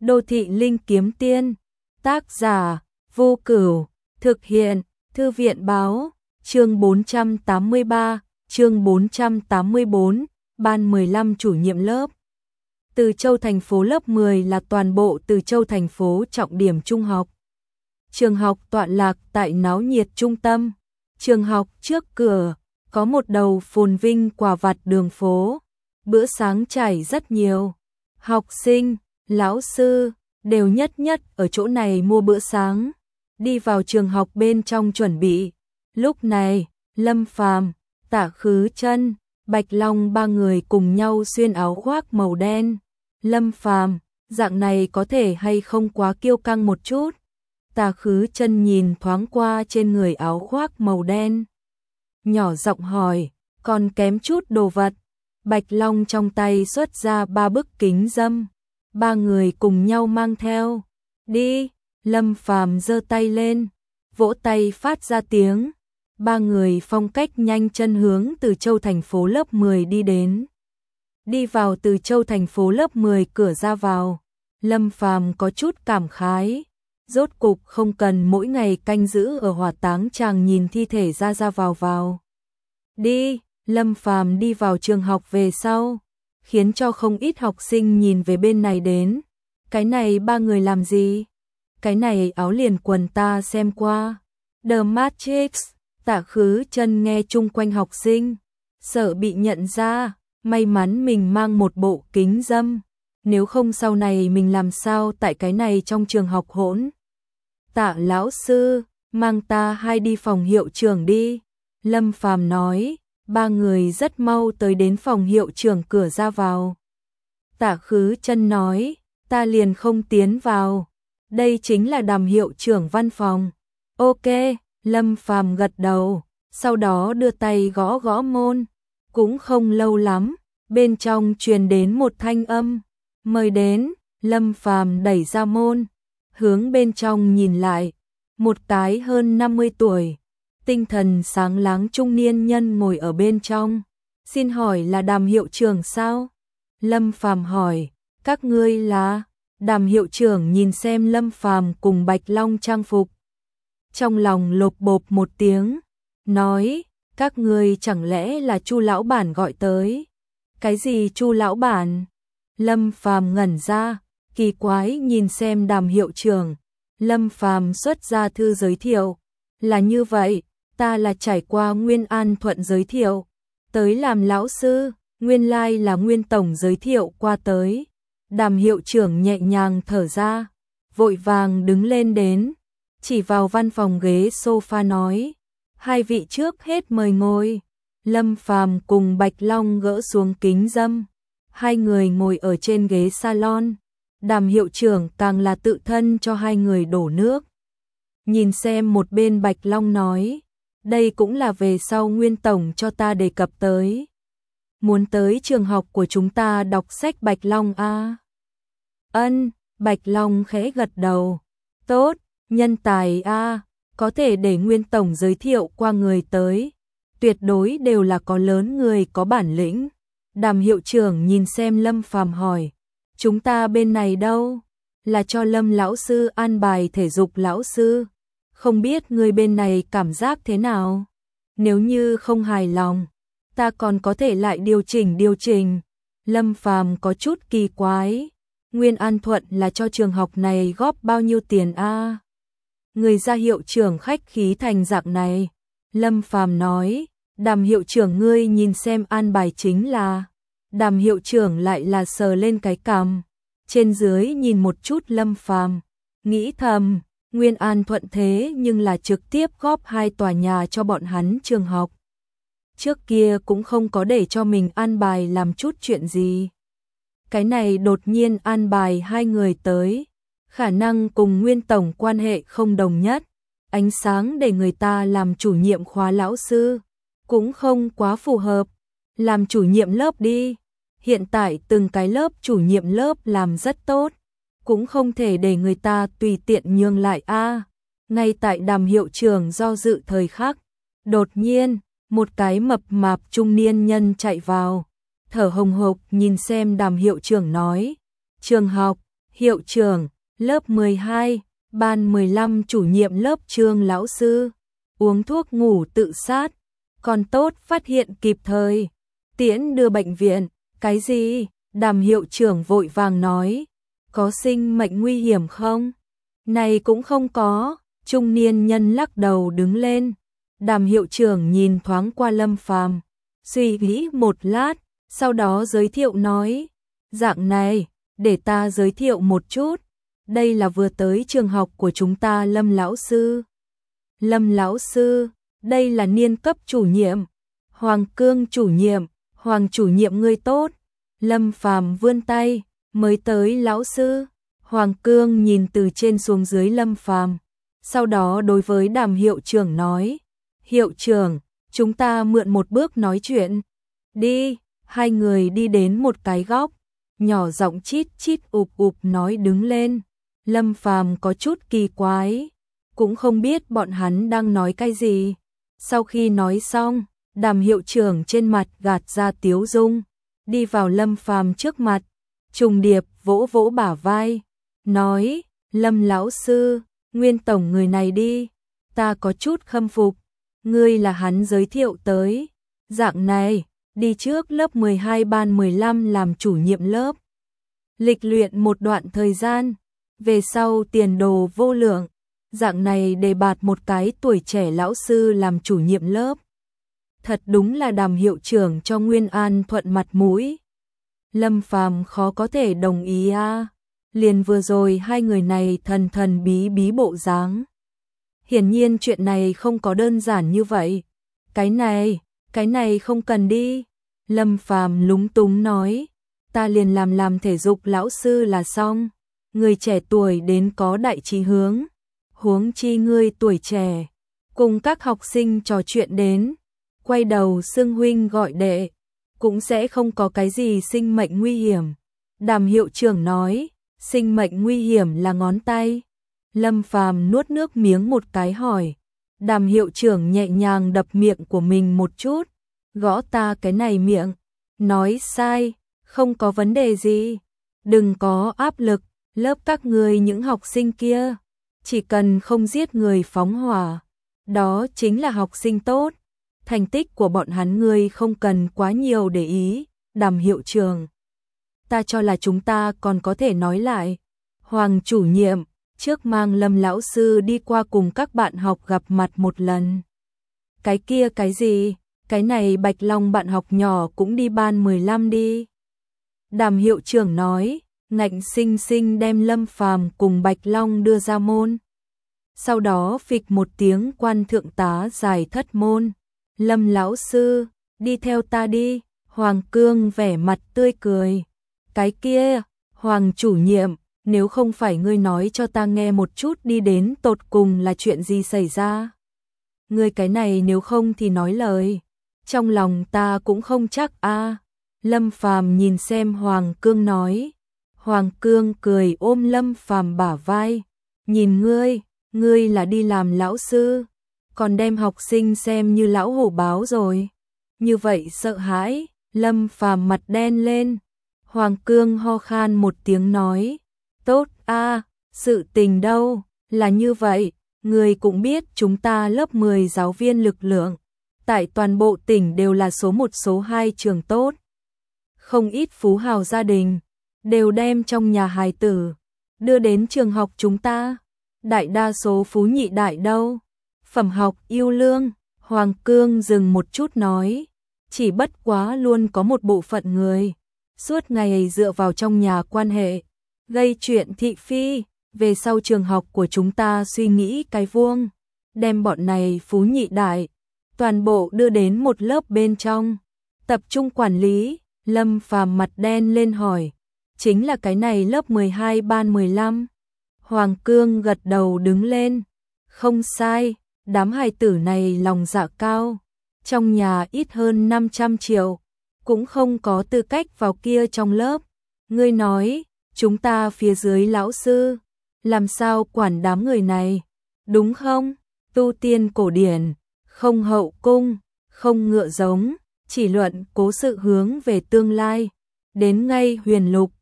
Đô thị linh kiếm tiên, tác giả, Vô Cửu, thực hiện, Thư viện báo, chương 483, chương 484, ban 15 chủ nhiệm lớp. Từ Châu thành phố lớp 10 là toàn bộ Từ Châu thành phố trọng điểm trung học. Trường học tọa lạc tại náo nhiệt trung tâm. Trường học trước cửa có một đầu phồn vinh quả vặt đường phố. Bữa sáng chảy rất nhiều. Học sinh, lão sư đều nhất ở chỗ này mua bữa sáng, đi vào trường học bên trong chuẩn bị. Lúc này, Lâm Phàm, Tạ Khứ Chân, Bạch Long ba người cùng nhau xuyên áo khoác màu đen. Lâm Phàm, dạng này có thể hay không quá kiêu căng một chút? Tạ Khứ Chân nhìn thoáng qua trên người áo khoác màu đen, nhỏ giọng hỏi, còn kém chút đồ vật. Bạch Long trong tay xuất ra 3 bức kính râm, ba người cùng nhau mang theo. Đi, Lâm Phàm giơ tay lên, vỗ tay phát ra tiếng. Ba người phong cách nhanh chân hướng Từ Châu thành phố lớp 10 đi đến. Đi vào Từ Châu thành phố lớp 10 cửa ra vào, Lâm Phàm có chút cảm khái. Rốt cục không cần mỗi ngày canh giữ ở hỏa táng chàng nhìn thi thể ra vào. Đi, Lâm Phàm đi vào trường học về sau, khiến cho không ít học sinh nhìn về bên này đến. Cái này ba người làm gì? Cái này áo liền quần ta xem qua. The Matrix. Tạ Khứ Chân nghe chung quanh học sinh, sợ bị nhận ra, may mắn mình mang một bộ kính râm, nếu không sau này mình làm sao tại cái này trong trường học hỗn. Tạ lão sư, mang ta hai đi phòng hiệu trưởng đi. Lâm Phàm nói. Ba người rất mau tới đến phòng hiệu trưởng cửa ra vào. Tạ Khứ Chân nói, ta liền không tiến vào. Đây chính là Đàm hiệu trưởng văn phòng. Ok, Lâm Phàm gật đầu, sau đó đưa tay gõ môn. Cũng không lâu lắm, bên trong truyền đến một thanh âm. Mời đến. Lâm Phàm đẩy ra môn, hướng bên trong nhìn lại. Một cái hơn 50 tuổi, tinh thần sáng láng trung niên nhân ngồi ở bên trong. Xin hỏi là Đàm hiệu trưởng sao? Lâm Phàm hỏi. Các ngươi là? Đàm hiệu trưởng nhìn xem Lâm Phàm cùng Bạch Long trang phục, trong lòng lộp bộp một tiếng, nói, các ngươi chẳng lẽ là Chu lão bản gọi tới? Cái gì Chu lão bản? Lâm Phàm ngẩn ra, kỳ quái nhìn xem Đàm hiệu trưởng. Lâm Phàm xuất ra thư giới thiệu. Là như vậy, ta là trải qua Nguyên An Thuận giới thiệu tới làm lão sư, nguyên lai là Nguyên tổng giới thiệu qua tới. Đàm hiệu trưởng nhẹ nhàng thở ra, vội vàng đứng lên đến, chỉ vào văn phòng ghế sofa nói, hai vị trước hết mời ngồi. Lâm Phàm cùng Bạch Long gỡ xuống kính râm, hai người ngồi ở trên ghế salon. Đàm hiệu trưởng càng là tự thân cho hai người đổ nước. Nhìn xem một bên Bạch Long nói, đây cũng là về sau Nguyên tổng cho ta đề cập tới. Muốn tới trường học của chúng ta đọc sách Bạch Long a? Ân, Bạch Long khẽ gật đầu. Tốt, nhân tài a, có thể để Nguyên tổng giới thiệu qua người tới, tuyệt đối đều là có lớn người có bản lĩnh. Đàm hiệu trưởng nhìn xem Lâm Phàm hỏi, chúng ta bên này đâu? Là cho Lâm lão sư an bài thể dục lão sư. Không biết người bên này cảm giác thế nào? Nếu như không hài lòng, ta còn có thể lại điều chỉnh. Lâm Phàm có chút kỳ quái. Nguyên An Thuận là cho trường học này góp bao nhiêu tiền a? Người ra hiệu trưởng khách khí thành dạng này. Lâm Phàm nói, Đàm hiệu trưởng ngươi nhìn xem an bài chính là. Đàm hiệu trưởng lại là sờ lên cái cằm, trên dưới nhìn một chút Lâm Phàm, nghĩ thầm, Nguyên An Thuận thế nhưng là trực tiếp góp 2 tòa nhà cho bọn hắn trường học. Trước kia cũng không có để cho mình an bài làm chút chuyện gì. Cái này đột nhiên an bài hai người tới, khả năng cùng Nguyên tổng quan hệ không đồng nhất, ánh sáng để người ta làm chủ nhiệm khóa lão sư, cũng không quá phù hợp. Làm chủ nhiệm lớp đi. Hiện tại từng cái lớp chủ nhiệm lớp làm rất tốt, cũng không thể để người ta tùy tiện nhường lại a. Ngay tại Đàm hiệu trưởng do dự thời khắc, đột nhiên, một cái mập mạp trung niên nhân chạy vào, thở hồng hộc nhìn xem Đàm hiệu trưởng nói, trường học, Hiệu trưởng, lớp 12, ban 15 chủ nhiệm lớp Trương lão sư. Uống thuốc ngủ tự sát, còn tốt phát hiện kịp thời. Tiễn đưa bệnh viện, cái gì? Đàm hiệu trưởng vội vàng nói, có sinh mệnh nguy hiểm không? Này cũng không có, trung niên nhân lắc đầu đứng lên. Đàm hiệu trưởng nhìn thoáng qua Lâm Phàm, suy nghĩ một lát, sau đó giới thiệu nói, dạng này, để ta giới thiệu một chút. Đây là vừa tới trường học của chúng ta Lâm lão sư. Lâm lão sư, đây là niên cấp chủ nhiệm. Hoàng Cương chủ nhiệm, Hoàng chủ nhiệm ngươi tốt. Lâm Phàm vươn tay, mới tới lão sư. Hoàng Cương nhìn từ trên xuống dưới Lâm Phàm, sau đó đối với Đàm hiệu trưởng nói, hiệu trưởng, chúng ta mượn một bước nói chuyện. Đi, hai người đi đến một cái góc, nhỏ giọng chít chít ụp ụp nói đứng lên. Lâm Phàm có chút kỳ quái, cũng không biết bọn hắn đang nói cái gì. Sau khi nói xong, Đàm hiệu trưởng trên mặt gạt ra tiếu dung, đi vào Lâm Phàm trước mặt, trùng điệp vỗ vỗ bả vai, nói, Lâm lão sư, Nguyên tổng người này đi, ta có chút khâm phục, ngươi là hắn giới thiệu tới, dạng này, đi trước lớp 12 ban 15 làm chủ nhiệm lớp. Lịch luyện một đoạn thời gian, về sau tiền đồ vô lượng, dạng này đề bạt một cái tuổi trẻ lão sư làm chủ nhiệm lớp. Thật đúng là Đàm hiệu trưởng cho Nguyên An thuận mặt mũi. Lâm Phàm khó có thể đồng ý a. Liền vừa rồi hai người này thần thần bí bí bộ dáng. Hiển nhiên chuyện này không có đơn giản như vậy. Cái này không cần đi. Lâm Phàm lúng túng nói, ta liền làm thể dục lão sư là xong. Người trẻ tuổi đến có đại chí hướng. Huống chi ngươi tuổi trẻ, cùng các học sinh trò chuyện đến, quay đầu xưng huynh gọi đệ, cũng sẽ không có cái gì sinh mệnh nguy hiểm. Đàm hiệu trưởng nói, sinh mệnh nguy hiểm là ngón tay. Lâm Phàm nuốt nước miếng một cái hỏi. Đàm hiệu trưởng nhẹ nhàng đập miệng của mình một chút, gõ ta cái này miệng, nói sai, không có vấn đề gì, đừng có áp lực, lớp các ngươi những học sinh kia, chỉ cần không giết người phóng hỏa, đó chính là học sinh tốt. Thành tích của bọn hắn ngươi không cần quá nhiều để ý. Đàm hiệu trưởng, ta cho là chúng ta còn có thể nói lại. Hoàng chủ nhiệm, trước mang Lâm lão sư đi qua cùng các bạn học gặp mặt một lần. Cái kia cái gì? Cái này Bạch Long bạn học nhỏ cũng đi ban 15 đi. Đàm hiệu trưởng nói, ngạnh sinh sinh đem Lâm Phàm cùng Bạch Long đưa ra môn. Sau đó phịch một tiếng quan thượng tá giải thất môn. Lâm lão sư, đi theo ta đi. Hoàng Cương vẻ mặt tươi cười. Cái kia, Hoàng chủ nhiệm, nếu không phải ngươi nói cho ta nghe một chút đi đến tột cùng là chuyện gì xảy ra. Ngươi cái này nếu không thì nói lời. Trong lòng ta cũng không chắc a. Lâm Phàm nhìn xem Hoàng Cương nói. Hoàng Cương cười ôm Lâm Phàm bả vai. Nhìn ngươi là đi làm lão sư, còn đem học sinh xem như lão hổ báo rồi. Như vậy sợ hãi, Lâm Phàm mặt đen lên. Hoàng Cương ho khan một tiếng nói, tốt a, sự tình đâu, là như vậy, người cũng biết chúng ta lớp 10 giáo viên lực lượng, tại toàn bộ tỉnh đều là số 1 số 2 trường tốt. Không ít phú hào gia đình, đều đem trong nhà hài tử, đưa đến trường học chúng ta. Đại đa số phú nhị đại đâu, phẩm học yêu lương. Hoàng Cương dừng một chút nói, chỉ bất quá luôn có một bộ phận người, suốt ngày dựa vào trong nhà quan hệ, gây chuyện thị phi, về sau trường học của chúng ta suy nghĩ cái vuông, đem bọn này phú nhị đại, toàn bộ đưa đến một lớp bên trong, tập trung quản lý. Lâm Phàm mặt đen lên hỏi, chính là cái này lớp 12 ban 15. Hoàng Cương gật đầu đứng lên, không sai, đám hài tử này lòng dạ cao, trong nhà ít hơn 500 triệu, cũng không có tư cách vào kia trong lớp. Ngươi nói, chúng ta phía dưới lão sư, làm sao quản đám người này, đúng không? Tu tiên cổ điển, không hậu cung, không ngựa giống, chỉ luận cố sự hướng về tương lai, đến ngay huyền lục,